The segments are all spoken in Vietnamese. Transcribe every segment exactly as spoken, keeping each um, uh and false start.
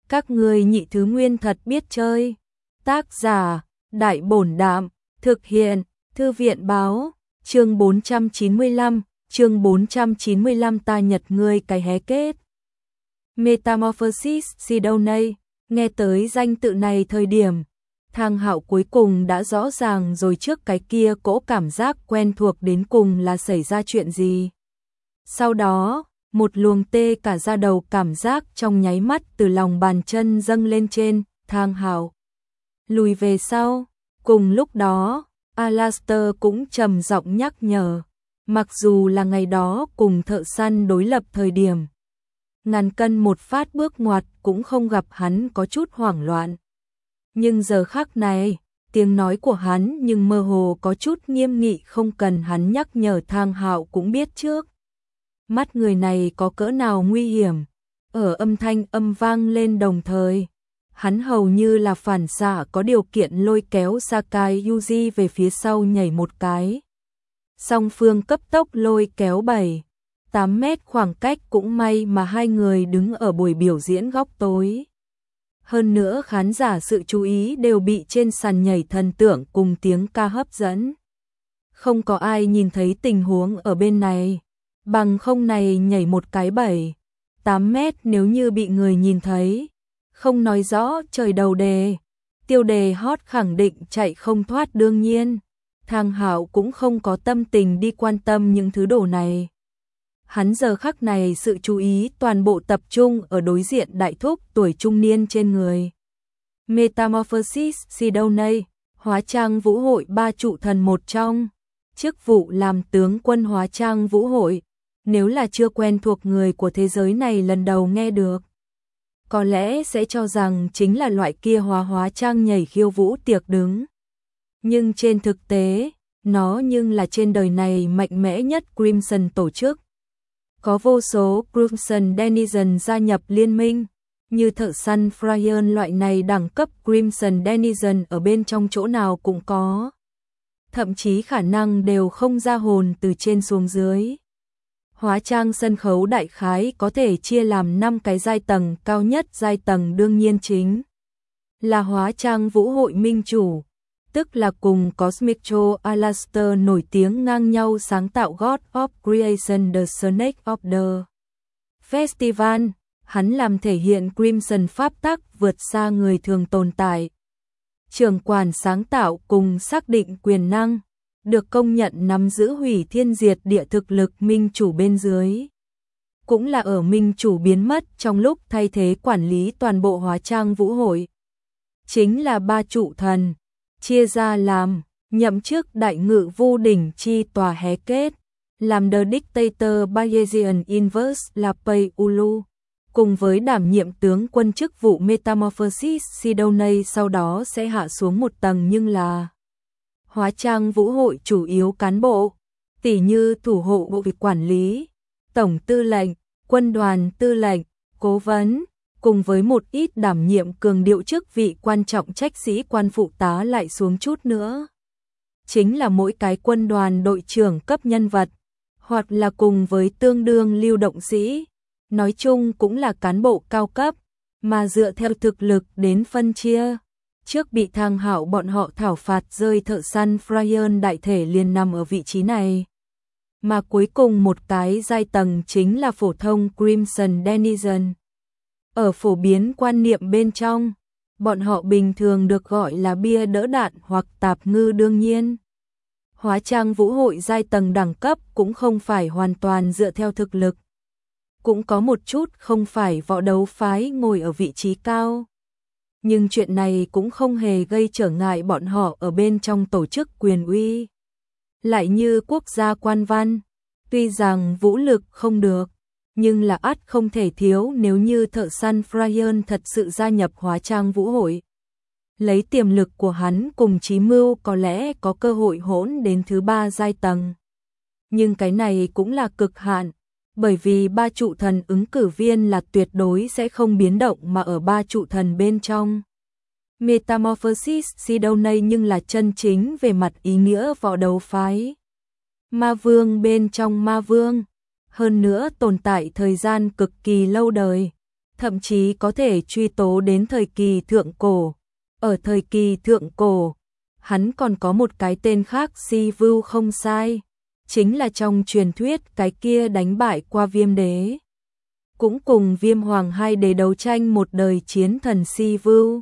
Các ngươi nhị thứ nguyên thật biết chơi. Tác giả, Đại Bổn Đạm, thực hiện, Thư viện Báo, chương bốn trăm chín mươi lăm, chương bốn trăm chín mươi lăm ta nhật ngươi cái hé kết. Metamorphosis Sidoney, nghe tới danh tự này thời điểm, Thang Hạo cuối cùng đã rõ ràng rồi trước cái kia cỗ cảm giác quen thuộc đến cùng là xảy ra chuyện gì. Sau đó, một luồng tê cả da đầu cảm giác trong nháy mắt từ lòng bàn chân dâng lên trên, Thang Hạo lùi về sau. Cùng lúc đó, Alastair cũng trầm giọng nhắc nhở, mặc dù là ngày đó cùng thợ săn đối lập thời điểm, ngàn cân một phát bước ngoặt cũng không gặp hắn có chút hoảng loạn. Nhưng giờ khắc này, tiếng nói của hắn nhưng mơ hồ có chút nghiêm nghị, không cần hắn nhắc nhở Thang Hạo cũng biết trước. Mắt người này có cỡ nào nguy hiểm, ở âm thanh âm vang lên đồng thời. Hắn hầu như là phản xạ có điều kiện lôi kéo Sakai Yuji về phía sau nhảy một cái. Song phương cấp tốc lôi kéo bảy, tám mét khoảng cách, cũng may mà hai người đứng ở buổi biểu diễn góc tối. Hơn nữa khán giả sự chú ý đều bị trên sàn nhảy thần tượng cùng tiếng ca hấp dẫn. Không có ai nhìn thấy tình huống ở bên này, bằng không này nhảy một cái bảy, tám mét nếu như bị người nhìn thấy. Không nói rõ trời đầu đề, tiêu đề hot khẳng định chạy không thoát đương nhiên. Thang Hạo cũng không có tâm tình đi quan tâm những thứ đồ này. Hắn giờ khắc này sự chú ý toàn bộ tập trung ở đối diện đại thúc tuổi trung niên trên người. Metamorphosis Sidoney, hóa trang vũ hội ba trụ thần một trong, chức vụ làm tướng quân hóa trang vũ hội, nếu là chưa quen thuộc người của thế giới này lần đầu nghe được, có lẽ sẽ cho rằng chính là loại kia hóa hóa trang nhảy khiêu vũ tiệc đứng. Nhưng trên thực tế, nó nhưng là trên đời này mạnh mẽ nhất Crimson tổ chức. Có vô số Crimson Denizen gia nhập liên minh, như thợ săn Fryan loại này đẳng cấp Crimson Denizen ở bên trong chỗ nào cũng có. Thậm chí khả năng đều không ra hồn từ trên xuống dưới. Hóa trang sân khấu đại khái có thể chia làm năm cái giai tầng, cao nhất giai tầng đương nhiên chính là hóa trang vũ hội minh chủ, tức là cùng Cosmic Joe Alastair nổi tiếng ngang nhau sáng tạo God of Creation The Snake of the Festival. Hắn làm thể hiện Crimson pháp tắc vượt xa người thường tồn tại. Trưởng quản sáng tạo cùng xác định quyền năng, được công nhận nắm giữ hủy thiên diệt địa thực lực minh chủ bên dưới. Cũng là ở minh chủ biến mất trong lúc thay thế quản lý toàn bộ hóa trang vũ hội. Chính là ba trụ thần, chia ra làm, nhậm chức đại ngự vu đỉnh chi tòa hé kết, làm The Dictator Bayesian Inverse là Pei Ulu, cùng với đảm nhiệm tướng quân chức vụ Metamorphosis Sidoney sau đó sẽ hạ xuống một tầng nhưng là hóa trang vũ hội chủ yếu cán bộ, tỉ như thủ hộ bộ việc quản lý, tổng tư lệnh, quân đoàn tư lệnh, cố vấn, cùng với một ít đảm nhiệm cường điệu chức vị quan trọng trách sĩ quan phụ tá lại xuống chút nữa. Chính là mỗi cái quân đoàn đội trưởng cấp nhân vật, hoặc là cùng với tương đương lưu động sĩ, nói chung cũng là cán bộ cao cấp, mà dựa theo thực lực đến phân chia. Trước bị Thang Hạo bọn họ thảo phạt rơi thợ săn Fryan đại thể liền nằm ở vị trí này. Mà cuối cùng một cái giai tầng chính là phổ thông Crimson Denizen. Ở phổ biến quan niệm bên trong, bọn họ bình thường được gọi là bia đỡ đạn hoặc tạp ngư đương nhiên. Hóa trang vũ hội giai tầng đẳng cấp cũng không phải hoàn toàn dựa theo thực lực. Cũng có một chút không phải võ đấu phái ngồi ở vị trí cao. Nhưng chuyện này cũng không hề gây trở ngại bọn họ ở bên trong tổ chức quyền uy. Lại như quốc gia quan văn, tuy rằng vũ lực không được, nhưng là ắt không thể thiếu nếu như thợ săn Fryan thật sự gia nhập hóa trang vũ hội. Lấy tiềm lực của hắn cùng chí mưu có lẽ có cơ hội hỗn đến thứ ba giai tầng. Nhưng cái này cũng là cực hạn, bởi vì ba trụ thần ứng cử viên là tuyệt đối sẽ không biến động mà ở ba trụ thần bên trong. Metamorphosis Sidoney nhưng là chân chính về mặt ý nghĩa võ đấu phái. Ma vương bên trong ma vương, hơn nữa tồn tại thời gian cực kỳ lâu đời, thậm chí có thể truy tố đến thời kỳ thượng cổ. Ở thời kỳ thượng cổ, hắn còn có một cái tên khác Sivu không sai, chính là trong truyền thuyết cái kia đánh bại qua Viêm Đế. Cũng cùng Viêm Hoàng hai đế đấu tranh một đời chiến thần Sivu.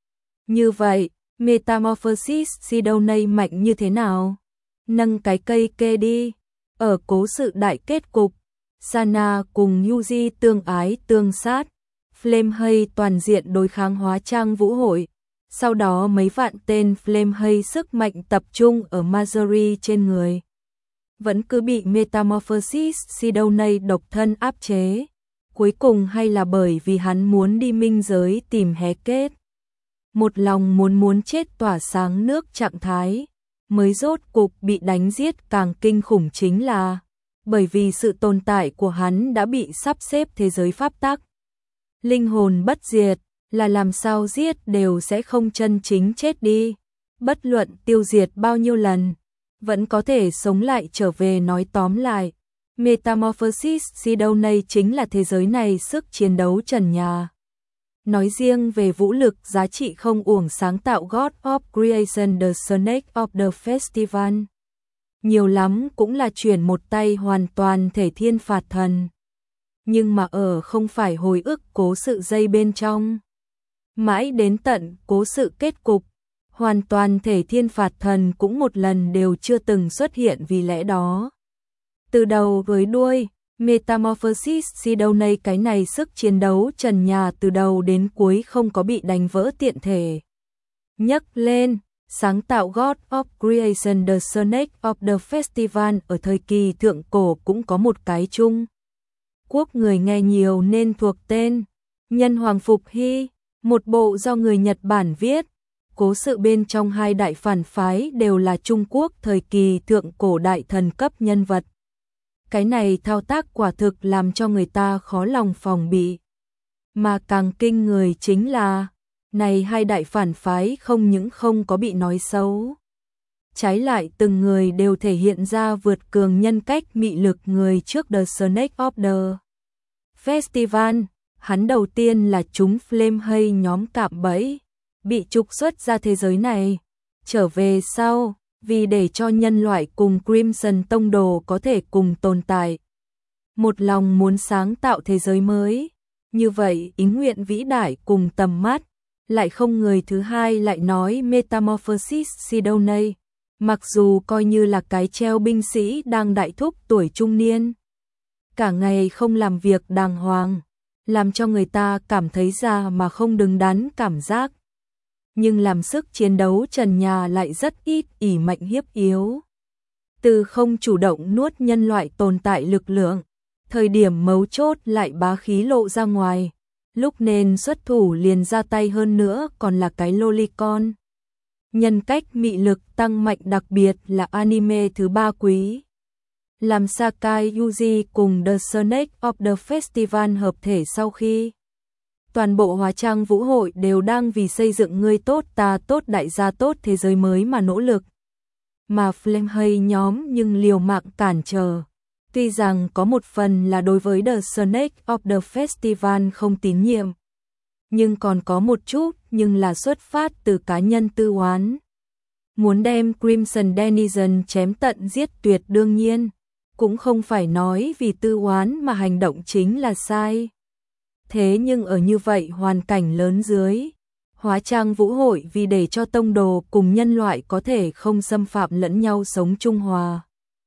Như vậy, Metamorphosis Sidoney mạnh như thế nào? Nâng cái cây kê đi. Ở cố sự đại kết cục, Sana cùng Yuji tương ái tương sát, Flamehay toàn diện đối kháng Hóa Trang Vũ Hội. Sau đó mấy vạn tên Flamehay sức mạnh tập trung ở Marjorie trên người. Vẫn cứ bị Metamorphosis Sidoney độc thân áp chế. Cuối cùng hay là bởi vì hắn muốn đi minh giới tìm hé kết. Một lòng muốn muốn chết tỏa sáng nước trạng thái, mới rốt cục bị đánh giết. Càng kinh khủng chính là, bởi vì sự tồn tại của hắn đã bị sắp xếp thế giới pháp tắc. Linh hồn bất diệt, là làm sao giết đều sẽ không chân chính chết đi. Bất luận tiêu diệt bao nhiêu lần, vẫn có thể sống lại trở về. Nói tóm lại, Metamorphosis Sidoney chính là thế giới này sức chiến đấu trần nhà. Nói riêng về vũ lực giá trị không uổng sáng tạo God of Creation The Snake of the Festival. Nhiều lắm cũng là chuyển một tay hoàn toàn thể thiên phạt thần. Nhưng mà ở không phải hồi ức cố sự dây bên trong. Mãi đến tận cố sự kết cục, hoàn toàn thể thiên phạt thần cũng một lần đều chưa từng xuất hiện. Vì lẽ đó, từ đầu với đuôi, Metamorphosis Sidoney cái này sức chiến đấu trần nhà từ đầu đến cuối không có bị đánh vỡ tiện thể. Nhắc lên, sáng tạo God of Creation The Snake of the Festival ở thời kỳ thượng cổ cũng có một cái chung. Quốc người nghe nhiều nên thuộc tên Nhân Hoàng Phục Hy, một bộ do người Nhật Bản viết. Cố sự bên trong hai đại phản phái đều là Trung Quốc thời kỳ thượng cổ đại thần cấp nhân vật. Cái này thao tác quả thực làm cho người ta khó lòng phòng bị. Mà càng kinh người chính là, này hai đại phản phái không những không có bị nói xấu. Trái lại từng người đều thể hiện ra vượt cường nhân cách mị lực người trước The Snake of the Festival. Hắn đầu tiên là chúng Flamehay nhóm cạm bẫy, bị trục xuất ra thế giới này. Trở về sau, vì để cho nhân loại cùng Crimson Tông Đồ có thể cùng tồn tại. Một lòng muốn sáng tạo thế giới mới. Như vậy ý nguyện vĩ đại cùng tầm mắt, lại không người thứ hai lại nói Metamorphosis Sidoney. Mặc dù coi như là cái treo binh sĩ đang đại thúc tuổi trung niên, cả ngày không làm việc đàng hoàng, làm cho người ta cảm thấy già mà không đứng đắn cảm giác. Nhưng làm sức chiến đấu trần nhà lại rất ít, ỷ mạnh hiếp yếu. Từ không chủ động nuốt nhân loại tồn tại lực lượng, thời điểm mấu chốt lại bá khí lộ ra ngoài. Lúc nên xuất thủ liền ra tay, hơn nữa còn là cái lolicon. Nhân cách mị lực tăng mạnh, đặc biệt là anime thứ ba quý. Làm Sakai Yuji cùng The Snake of the Festival hợp thể sau khi toàn bộ Hóa Trang Vũ Hội đều đang vì xây dựng ngươi tốt ta tốt đại gia tốt thế giới mới mà nỗ lực. Mà Flamehay nhóm nhưng liều mạng cản trở. Tuy rằng có một phần là đối với The Snake of the Festival không tín nhiệm, nhưng còn có một chút nhưng là xuất phát từ cá nhân tư oán. Muốn đem Crimson Denizen chém tận giết tuyệt, đương nhiên cũng không phải nói vì tư oán mà hành động chính là sai. Thế nhưng ở như vậy hoàn cảnh lớn dưới, Hóa Trang Vũ Hội vì để cho tông đồ cùng nhân loại có thể không xâm phạm lẫn nhau, sống trung hòa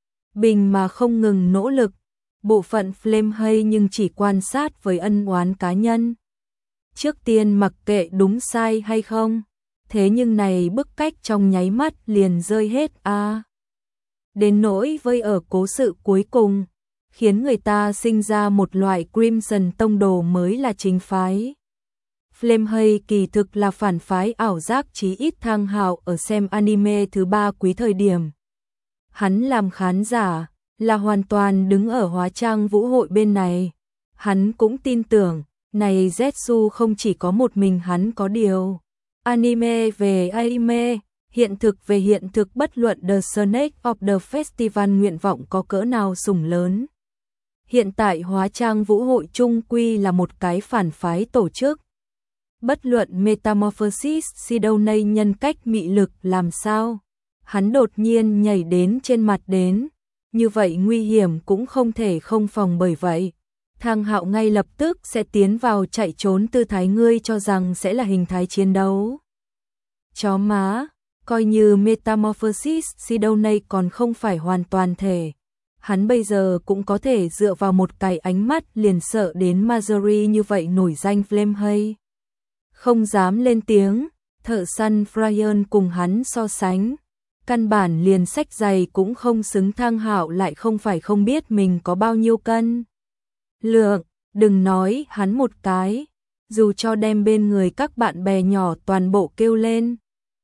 bình mà không ngừng nỗ lực. Bộ phận Flamehay nhưng chỉ quan sát với ân oán cá nhân. Trước tiên mặc kệ đúng sai hay không, thế nhưng này bức cách trong nháy mắt liền rơi hết a. À. Đến nỗi với ở cố sự cuối cùng, khiến người ta sinh ra một loại Crimson Tông Đồ mới là chính phái. Flamehay kỳ thực là phản phái ảo giác, chí ít Thang Hạo ở xem anime thứ ba quý thời điểm. Hắn làm khán giả, là hoàn toàn đứng ở Hóa Trang Vũ Hội bên này. Hắn cũng tin tưởng, này Zetsu không chỉ có một mình hắn có điều. Anime về anime, hiện thực về hiện thực, bất luận The Snake of the Festival nguyện vọng có cỡ nào sủng lớn. Hiện tại hóa trang vũ hội chung quy là một cái phản phái tổ chức. Bất luận Metamorphosis Sidoney nhân cách mị lực làm sao, hắn đột nhiên nhảy đến trên mặt đến, như vậy nguy hiểm cũng không thể không phòng, bởi vậy Thang Hạo ngay lập tức sẽ tiến vào chạy trốn tư thái. Ngươi cho rằng sẽ là hình thái chiến đấu? Chó má, coi như Metamorphosis Sidoney còn không phải hoàn toàn thể, hắn bây giờ cũng có thể dựa vào một cái ánh mắt liền sợ đến Marjorie như vậy nổi danh Flamehay. Không dám lên tiếng, thợ săn Brian cùng hắn so sánh, căn bản liền xách giày cũng không xứng. Thang Hạo lại không phải không biết mình có bao nhiêu cân lượng, đừng nói hắn một cái, dù cho đem bên người các bạn bè nhỏ toàn bộ kêu lên,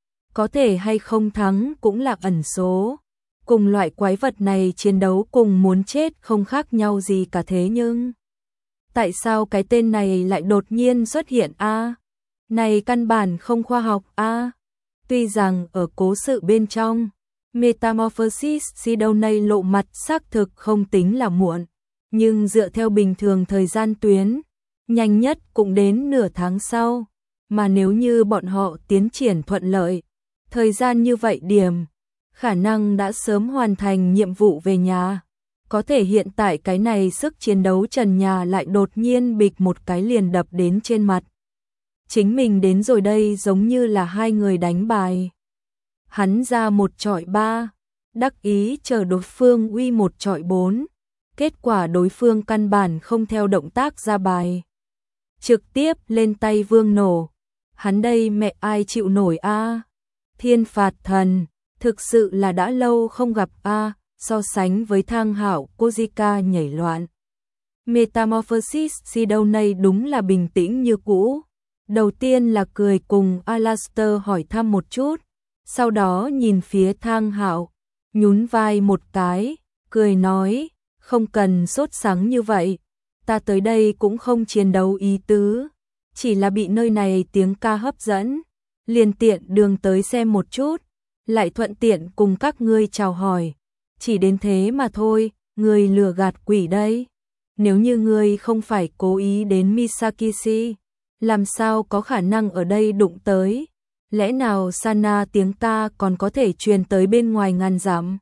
có thể hay không thắng cũng là ẩn số. Cùng loại quái vật này chiến đấu cùng muốn chết không khác nhau gì cả. Thế nhưng tại sao cái tên này lại đột nhiên xuất hiện a? À? Này căn bản không khoa học a. À? Tuy rằng ở cố sự bên trong, Metamorphosis Sidoney lộ mặt xác thực không tính là muộn, nhưng dựa theo bình thường thời gian tuyến, nhanh nhất cũng đến nửa tháng sau, mà nếu như bọn họ tiến triển thuận lợi, thời gian như vậy điểm, khả năng đã sớm hoàn thành nhiệm vụ về nhà. Có thể hiện tại cái này sức chiến đấu trần nhà lại đột nhiên bịch một cái liền đập đến trên mặt. Chính mình đến rồi đây, giống như là hai người đánh bài. Hắn ra một chọi ba, đắc ý chờ đối phương uy một chọi bốn. Kết quả đối phương căn bản không theo động tác ra bài, trực tiếp lên tay vương nổ. Hắn đây mẹ ai chịu nổi a? À? Thiên phạt thần, thực sự là đã lâu không gặp a. À? So sánh với Thang Hạo, Kojika nhảy loạn. Metamorphosis Sidoney đúng là bình tĩnh như cũ. Đầu tiên là cười cùng Alastair hỏi thăm một chút, sau đó nhìn phía Thang Hạo, nhún vai một cái, cười nói, không cần sốt sắng như vậy, ta tới đây cũng không chiến đấu ý tứ, chỉ là bị nơi này tiếng ca hấp dẫn, liền tiện đường tới xem một chút, lại thuận tiện cùng các ngươi chào hỏi, chỉ đến thế mà thôi. Ngươi lừa gạt quỷ đây. Nếu như ngươi không phải cố ý đến Misakishi, làm sao có khả năng ở đây đụng tới? Lẽ nào Sana tiếng ca còn có thể truyền tới bên ngoài ngàn dặm?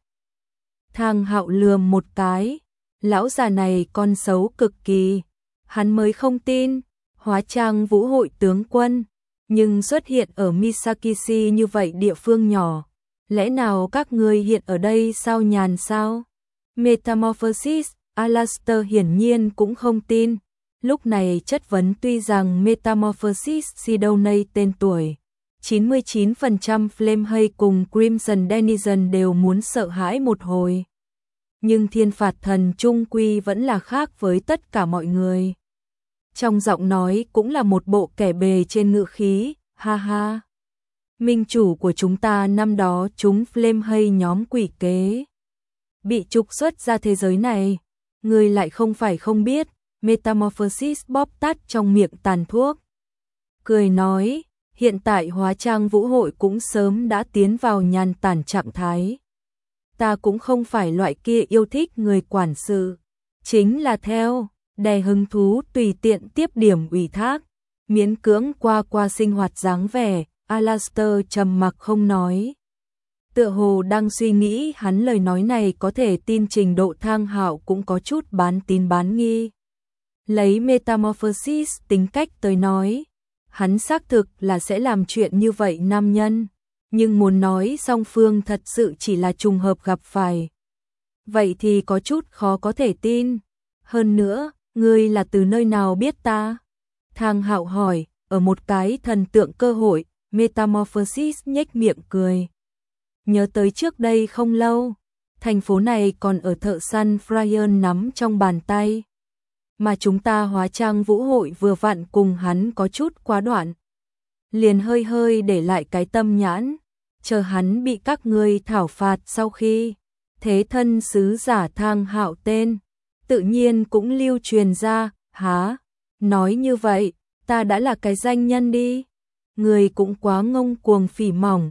Thang Hạo lườm một cái, lão già này con xấu cực kỳ, hắn mới không tin, hóa trang vũ hội tướng quân, nhưng xuất hiện ở Misakishi như vậy địa phương nhỏ, lẽ nào các ngươi hiện ở đây sao nhàn sao? Metamorphosis, Alastair hiển nhiên cũng không tin, lúc này chất vấn. Tuy rằng Metamorphosis Sidoney tên tuổi, chín mươi chín phần trăm Flamehay cùng Crimson Denizen đều muốn sợ hãi một hồi, nhưng thiên phạt thần trung quy vẫn là khác với tất cả mọi người. Trong giọng nói cũng là một bộ kẻ bề trên ngự khí, ha ha. Minh chủ của chúng ta năm đó chúng Flamehay nhóm quỷ kế, bị trục xuất ra thế giới này, người lại không phải không biết. Metamorphosis bóp tắt trong miệng tàn thuốc, cười nói, hiện tại hóa trang vũ hội cũng sớm đã tiến vào nhàn tản trạng thái. Ta cũng không phải loại kia yêu thích người quản sự, chính là theo đè hứng thú tùy tiện tiếp điểm ủy thác, miễn cưỡng qua qua sinh hoạt dáng vẻ. Alastair trầm mặc không nói, tựa hồ đang suy nghĩ hắn lời nói này có thể tin trình độ. Thang Hạo cũng có chút bán tín bán nghi. Lấy Metamorphosis tính cách tới nói, hắn xác thực là sẽ làm chuyện như vậy nam nhân, nhưng muốn nói song phương thật sự chỉ là trùng hợp gặp phải, vậy thì có chút khó có thể tin. Hơn nữa, ngươi là từ nơi nào biết ta? Thang Hạo hỏi. Ở một cái thần tượng cơ hội, Metamorphosis nhếch miệng cười. Nhớ tới trước đây không lâu, thành phố này còn ở thợ săn Brian nắm trong bàn tay, mà chúng ta hóa trang vũ hội vừa vặn cùng hắn có chút quá đoạn, liền hơi hơi để lại cái tâm nhãn, chờ hắn bị các ngươi thảo phạt sau khi thế thân sứ giả Thang Hạo tên tự nhiên cũng lưu truyền ra. Há, nói như vậy, ta đã là cái danh nhân đi. Người cũng quá ngông cuồng phỉ mỏng.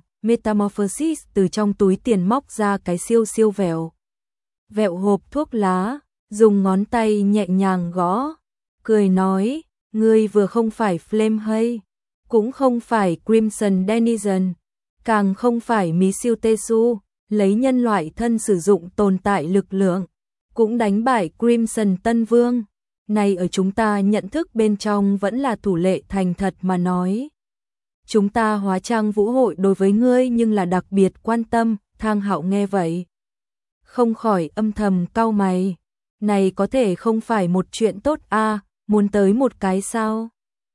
Metamorphosis từ trong túi tiền móc ra cái siêu siêu vẹo vẹo hộp thuốc lá, dùng ngón tay nhẹ nhàng gõ, cười nói, ngươi vừa không phải Flame hay, cũng không phải Crimson Denizen, càng không phải Michiu Tesu, lấy nhân loại thân sử dụng tồn tại lực lượng, cũng đánh bại Crimson Tân Vương. Này ở chúng ta nhận thức bên trong vẫn là thủ lệ thành thật mà nói. Chúng ta hóa trang vũ hội đối với ngươi nhưng là đặc biệt quan tâm. Thang Hạo nghe vậy, không khỏi âm thầm cau mày. Này có thể không phải một chuyện tốt a, à, muốn tới một cái sao?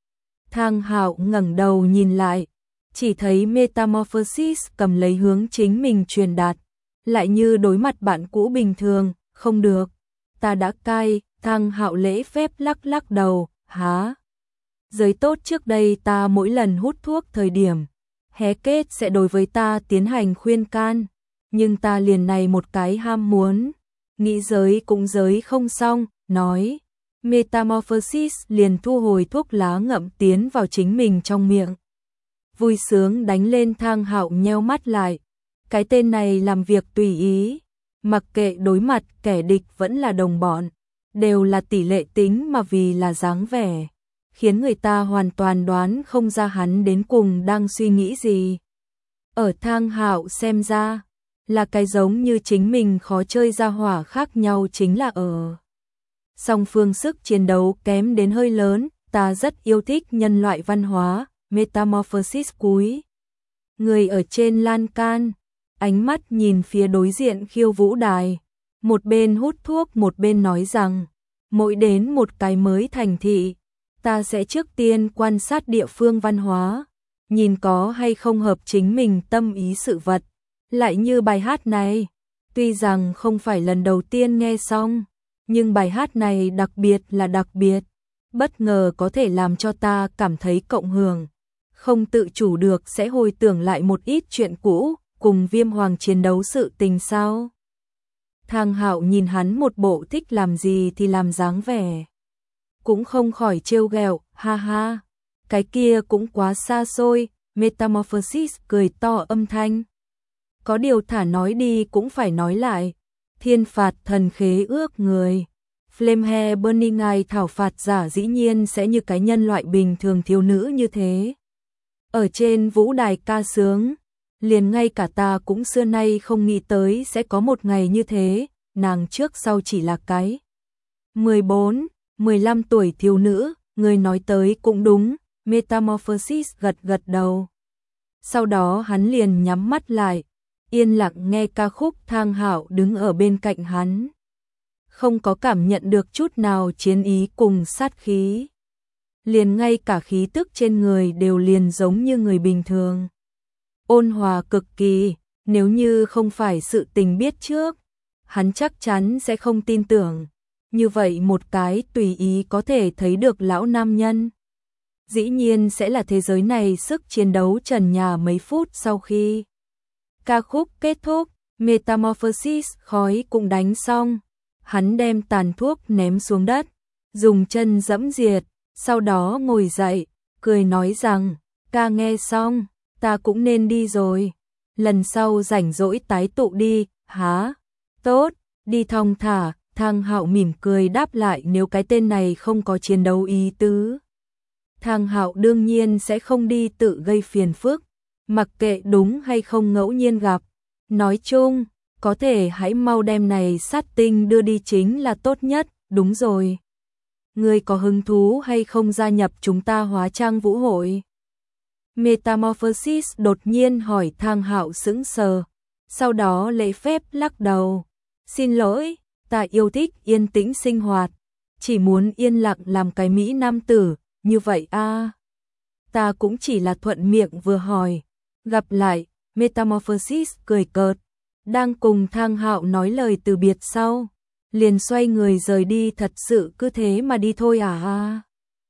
Thang Hạo ngẩng đầu nhìn lại, chỉ thấy Metamorphosis cầm lấy hướng chính mình truyền đạt, lại như đối mặt bạn cũ bình thường, không được, ta đã cai. Thang Hạo lễ phép lắc lắc đầu, há. Giới tốt trước đây ta mỗi lần hút thuốc thời điểm, hé kết sẽ đối với ta tiến hành khuyên can, nhưng ta liền này một cái ham muốn, nghĩ giới cũng giới không xong, nói. Metamorphosis liền thu hồi thuốc lá ngậm tiến vào chính mình trong miệng. Vui sướng đánh lên. Thang Hạo nheo mắt lại, cái tên này làm việc tùy ý, mặc kệ đối mặt kẻ địch vẫn là đồng bọn, đều là tỷ lệ tính mà vì là dáng vẻ, khiến người ta hoàn toàn đoán không ra hắn đến cùng đang suy nghĩ gì. Ở Thang Hạo xem ra, là cái giống như chính mình khó chơi ra hỏa, khác nhau chính là ở song phương sức chiến đấu kém đến hơi lớn. Ta rất yêu thích nhân loại văn hóa. Metamorphosis cúi người ở trên lan can, ánh mắt nhìn phía đối diện khiêu vũ đài, một bên hút thuốc một bên nói rằng, mỗi đến một cái mới thành thị, ta sẽ trước tiên quan sát địa phương văn hóa, nhìn có hay không hợp chính mình tâm ý sự vật. Lại như bài hát này, tuy rằng không phải lần đầu tiên nghe xong, nhưng bài hát này đặc biệt là đặc biệt, bất ngờ có thể làm cho ta cảm thấy cộng hưởng, không tự chủ được sẽ hồi tưởng lại một ít chuyện cũ, cùng Viêm Hoàng chiến đấu sự tình sao. Thang Hạo nhìn hắn một bộ thích làm gì thì làm dáng vẻ, cũng không khỏi trêu ghẹo, ha ha, cái kia cũng quá xa xôi. Metamorphosis cười to âm thanh, có điều thả nói đi cũng phải nói lại, thiên phạt thần khế ước người, Flamehair Burning Eye thảo phạt giả dĩ nhiên sẽ như cái nhân loại bình thường thiếu nữ như thế, ở trên vũ đài ca sướng, liền ngay cả ta cũng xưa nay không nghĩ tới sẽ có một ngày như thế. Nàng trước sau chỉ là cái mười bốn, mười lăm tuổi thiếu nữ, người nói tới cũng đúng. Metamorphosis gật gật đầu, sau đó hắn liền nhắm mắt lại, yên lặng nghe ca khúc. Thang Hạo đứng ở bên cạnh hắn, không có cảm nhận được chút nào chiến ý cùng sát khí, liền ngay cả khí tức trên người đều liền giống như người bình thường, ôn hòa cực kỳ. Nếu như không phải sự tình biết trước, hắn chắc chắn sẽ không tin tưởng, như vậy một cái tùy ý có thể thấy được lão nam nhân, dĩ nhiên sẽ là thế giới này sức chiến đấu trần nhà. Mấy phút sau khi ca khúc kết thúc, Metamorphosis khói cũng đánh xong, hắn đem tàn thuốc ném xuống đất, dùng chân dẫm diệt, sau đó ngồi dậy, cười nói rằng, ca nghe xong, ta cũng nên đi rồi, lần sau rảnh rỗi tái tụ đi. Há, tốt, đi thong thả. Thang Hạo mỉm cười đáp lại, nếu cái tên này không có chiến đấu ý tứ, Thang Hạo đương nhiên sẽ không đi tự gây phiền phức, mặc kệ đúng hay không ngẫu nhiên gặp. Nói chung, có thể hãy mau đem này sát tinh đưa đi chính là tốt nhất. Đúng rồi, ngươi có hứng thú hay không gia nhập chúng ta hóa trang vũ hội? Metamorphosis đột nhiên hỏi. Thang Hạo sững sờ, sau đó lễ phép lắc đầu, xin lỗi, ta yêu thích yên tĩnh sinh hoạt, chỉ muốn yên lặng làm cái mỹ nam tử, như vậy a. À. Ta cũng chỉ là thuận miệng vừa hỏi. Gặp lại. Metamorphosis cười cợt, đang cùng Thang Hạo nói lời từ biệt sau, liền xoay người rời đi. Thật sự cứ thế mà đi thôi à? À.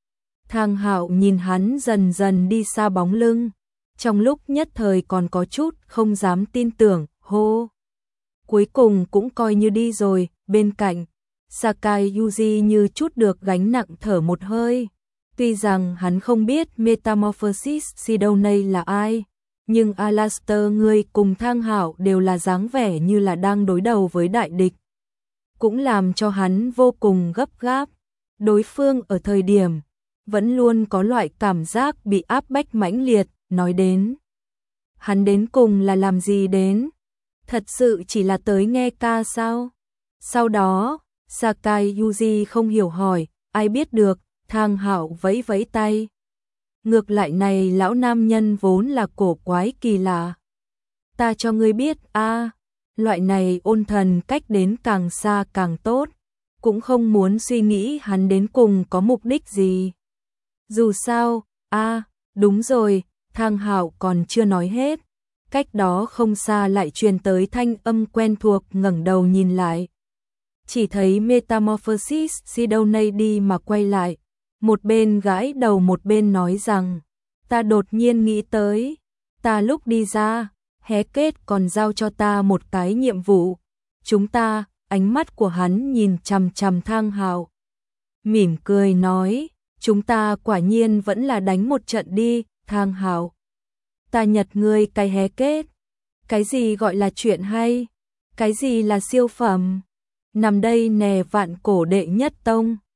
Thang Hạo nhìn hắn dần dần đi xa bóng lưng, trong lúc nhất thời còn có chút không dám tin tưởng. Hô, cuối cùng cũng coi như đi rồi. Bên cạnh, Sakai Yuji như chút được gánh nặng thở một hơi. Tuy rằng hắn không biết Metamorphosis Sidoney là ai, nhưng Alastor ngươi cùng Thang Hạo đều là dáng vẻ như là đang đối đầu với đại địch. cũng làm cho hắn vô cùng gấp gáp. Đối phương ở thời điểm vẫn luôn có loại cảm giác bị áp bách mãnh liệt, nói đến. Hắn đến cùng là làm gì đến? Thật sự chỉ là tới nghe ca sao? Sau đó, Sakai Yuji không hiểu hỏi, ai biết được, Thang Hạo vẫy vẫy tay. Ngược lại này lão nam nhân vốn là cổ quái kỳ lạ. Ta cho ngươi biết a, loại này ôn thần cách đến càng xa càng tốt, cũng không muốn suy nghĩ hắn đến cùng có mục đích gì. Dù sao, a, đúng rồi, Thang Hạo còn chưa nói hết. Cách đó không xa lại truyền tới thanh âm quen thuộc, ngẩng đầu nhìn lại. Chỉ thấy Metamorphosis Sidounay mà quay lại, một bên gãi đầu một bên nói rằng, ta đột nhiên nghĩ tới, ta lúc đi ra, hé kết còn giao cho ta một cái nhiệm vụ. Chúng ta, ánh mắt của hắn nhìn chằm chằm Thang Hạo, mỉm cười nói, chúng ta quả nhiên vẫn là đánh một trận đi, Thang Hạo. Ta nhật ngươi cái hé kết. Cái gì gọi là chuyện hay? Cái gì là siêu phẩm? Nằm đây nè vạn cổ đệ nhất tông.